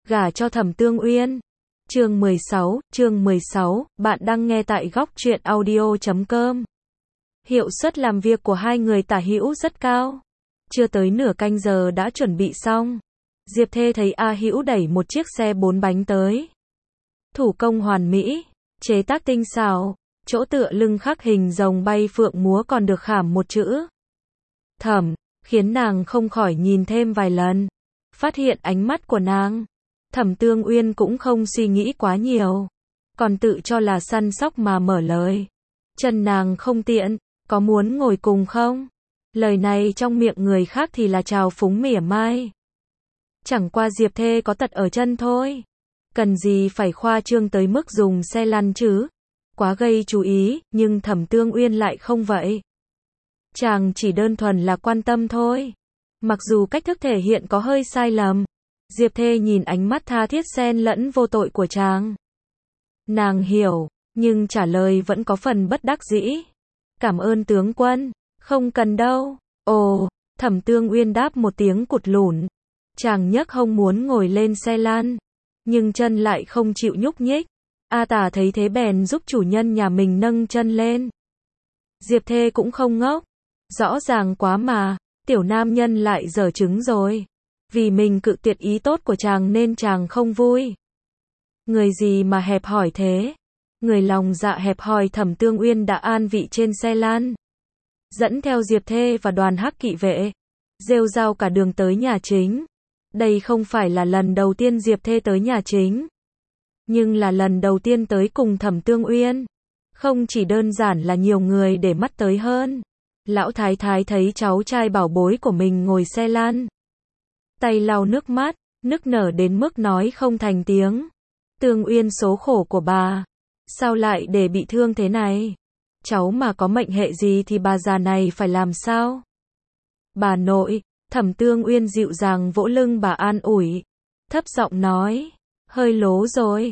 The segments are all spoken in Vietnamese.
gả cho Thẩm Tương Uyên. Chương 16, bạn đang nghe tại góc truyện audio.com. Hiệu suất làm việc của hai người tả hữu rất cao. Chưa tới nửa canh giờ đã chuẩn bị xong. Diệp Thê thấy A Hữu đẩy một chiếc xe 4 bánh tới. Thủ công hoàn mỹ, chế tác tinh xảo, chỗ tựa lưng khắc hình rồng bay phượng múa còn được khảm một chữ Thẩm, khiến nàng không khỏi nhìn thêm vài lần. Phát hiện ánh mắt của nàng, Thẩm Tương Uyên cũng không suy nghĩ quá nhiều, còn tự cho là săn sóc mà mở lời. Chân nàng không tiện, có muốn ngồi cùng không? Lời này trong miệng người khác thì là trào phúng mỉa mai. Chẳng qua Diệp Thê có tật ở chân thôi. Cần gì phải khoa trương tới mức dùng xe lăn chứ? Quá gây chú ý, nhưng Thẩm Tương Uyên lại không vậy. Chàng chỉ đơn thuần là quan tâm thôi. Mặc dù cách thức thể hiện có hơi sai lầm, Diệp Thê nhìn ánh mắt tha thiết xen lẫn vô tội của chàng. Nàng hiểu, nhưng trả lời vẫn có phần bất đắc dĩ. Cảm ơn tướng quân, không cần đâu. Ồ, Thẩm Tương Uyên đáp một tiếng cụt lủn. Chàng nhấc hông muốn ngồi lên xe lăn, nhưng chân lại không chịu nhúc nhích. A Tả thấy thế bèn giúp chủ nhân nhà mình nâng chân lên. Diệp Thê cũng không ngốc. Rõ ràng quá mà, tiểu nam nhân lại dở trứng rồi. Vì mình cự tuyệt ý tốt của chàng nên chàng không vui. Người gì mà hẹp hòi thế? Người lòng dạ hẹp hòi. Thẩm Tương Uyên đã an vị trên xe lăn, dẫn theo Diệp Thê và đoàn hắc kỵ vệ, rêu rao cả đường tới nhà chính. Đây không phải là lần đầu tiên Diệp Thê tới nhà chính, nhưng là lần đầu tiên tới cùng Thẩm Tương Uyên. Không chỉ đơn giản là nhiều người để mắt tới hơn. Lão thái thái thấy cháu trai bảo bối của mình ngồi xe lăn, tay lau nước mắt, nức nở đến mức nói không thành tiếng. Tương Uyên, số khổ của bà, sao lại để bị thương thế này? Cháu mà có mệnh hệ gì thì bà già này phải làm sao? Bà nội, Thẩm Tương Uyên dịu dàng vỗ lưng bà an ủi, thấp giọng nói, hơi lố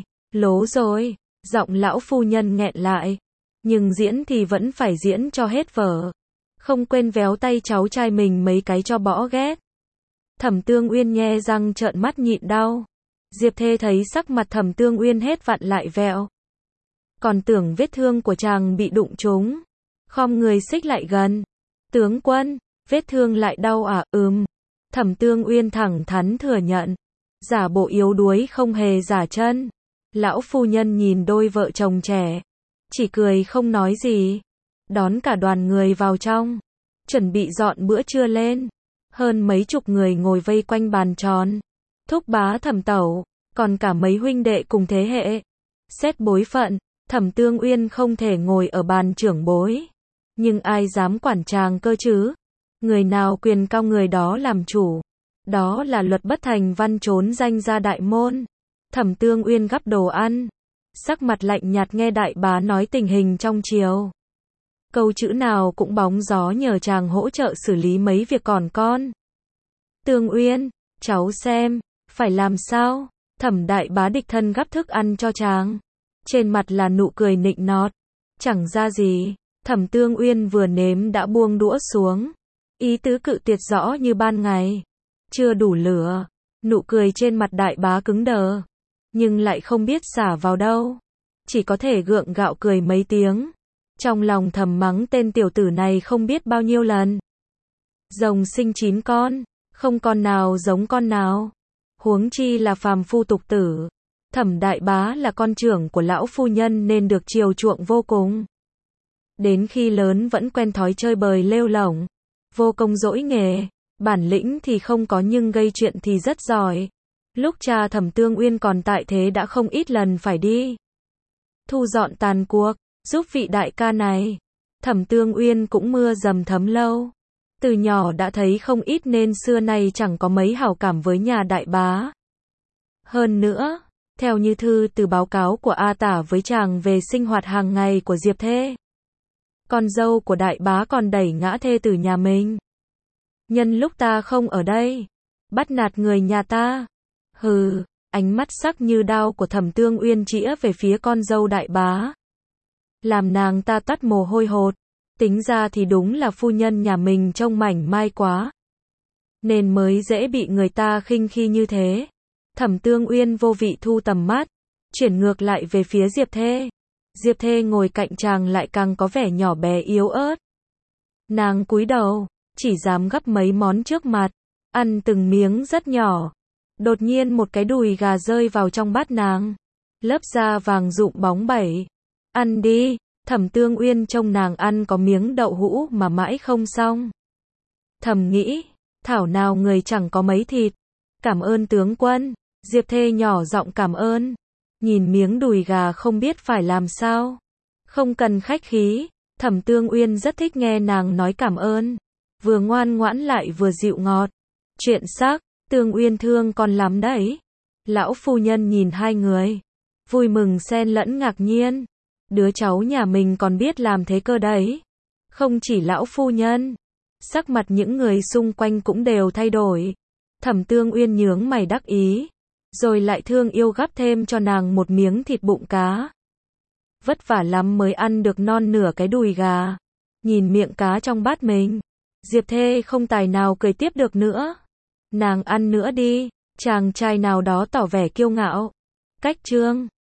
rồi, giọng lão phu nhân nghẹn lại, nhưng diễn thì vẫn phải diễn cho hết vở, không quên véo tay cháu trai mình mấy cái cho bỏ ghét. Thẩm Tương Uyên nhe răng trợn mắt nhịn đau. Diệp Thê thấy sắc mặt Thẩm Tương Uyên hết vặn lại vẹo, còn tưởng vết thương của chàng bị đụng trúng, khom người xích lại gần. Tướng quân, vết thương lại đau à? Thẩm Tương Uyên thẳng thắn thừa nhận, giả bộ yếu đuối không hề giả chân. Lão phu nhân nhìn đôi vợ chồng trẻ, chỉ cười không nói gì, đón cả đoàn người vào trong, chuẩn bị dọn bữa trưa lên. Hơn mấy chục người ngồi vây quanh bàn tròn, thúc bá Thẩm tẩu, còn cả mấy huynh đệ cùng thế hệ. Xét bối phận, Thẩm Tương Uyên không thể ngồi ở bàn trưởng bối, nhưng ai dám quản chàng cơ chứ? Người nào quyền cao người đó làm chủ. Đó là luật bất thành văn trốn danh ra đại môn. Thẩm Tương Uyên gắp đồ ăn, sắc mặt lạnh nhạt nghe đại bá nói tình hình trong triều. Câu chữ nào cũng bóng gió nhờ chàng hỗ trợ xử lý mấy việc còn con. Tương Uyên, cháu xem, phải làm sao? Thẩm đại bá đích thân gắp thức ăn cho chàng, trên mặt là nụ cười nịnh nọt. Chẳng ra gì. Thẩm Tương Uyên vừa nếm đã buông đũa xuống, ý tứ cự tuyệt rõ như ban ngày. Chưa đủ lửa. Nụ cười trên mặt đại bá cứng đờ, nhưng lại không biết xả vào đâu, chỉ có thể gượng gạo cười mấy tiếng. Trong lòng thầm mắng tên tiểu tử này không biết bao nhiêu lần. Rồng sinh 9 con, không con nào giống con nào, huống chi là phàm phu tục tử. Thẩm đại bá là con trưởng của lão phu nhân nên được chiều chuộng vô cùng. Đến khi lớn vẫn quen thói chơi bời lêu lổng, vô công dỗi nghề, bản lĩnh thì không có nhưng gây chuyện thì rất giỏi. Lúc cha Thẩm Tương Uyên còn tại thế đã không ít lần phải đi thu dọn tàn cuộc, giúp vị đại ca này. Thẩm Tương Uyên cũng mưa dầm thấm lâu, từ nhỏ đã thấy không ít nên xưa nay chẳng có mấy hảo cảm với nhà đại bá. Hơn nữa, theo như thư từ báo cáo của A Tả với chàng về sinh hoạt hàng ngày của Diệp Thê, con dâu của đại bá còn đẩy ngã thê tử nhà mình. Nhân lúc ta không ở đây, bắt nạt người nhà ta. Hừ, ánh mắt sắc như đao của Thẩm Tương Uyên chĩa về phía con dâu đại bá, làm nàng ta toát mồ hôi hột. Tính ra thì đúng là phu nhân nhà mình trông mảnh mai quá, nên mới dễ bị người ta khinh khi như thế. Thẩm Tương Uyên vô vị thu tầm mắt, chuyển ngược lại về phía Diệp Thê. Diệp Thê ngồi cạnh chàng lại càng có vẻ nhỏ bé yếu ớt. Nàng cúi đầu, chỉ dám gắp mấy món trước mặt, ăn từng miếng rất nhỏ. Đột nhiên một cái đùi gà rơi vào trong bát nàng. Lớp da vàng rụng bóng bẩy. Ăn đi. Thẩm Tương Uyên trông nàng ăn có miếng đậu hũ mà mãi không xong. Thầm nghĩ, thảo nào người chẳng có mấy thịt. Cảm ơn tướng quân. Diệp Thê nhỏ giọng cảm ơn. Nhìn miếng đùi gà không biết phải làm sao. Không cần khách khí. Thẩm Tương Uyên rất thích nghe nàng nói cảm ơn. Vừa ngoan ngoãn lại vừa dịu ngọt. Chuyện xác, Tương Uyên thương con lắm đấy. Lão phu nhân nhìn hai người. Vui mừng xen lẫn ngạc nhiên. Đứa cháu nhà mình còn biết làm thế cơ đấy. Không chỉ lão phu nhân. Sắc mặt những người xung quanh cũng đều thay đổi. Thẩm Tương Uyên nhướng mày đắc ý. Rồi lại thương yêu gắp thêm cho nàng một miếng thịt bụng cá. Vất vả lắm mới ăn được non nửa cái đùi gà. Nhìn miệng cá trong bát mình. Diệp Thê không tài nào cười tiếp được nữa. Nàng ăn nữa đi. Chàng trai nào đó tỏ vẻ kiêu ngạo. Cách chương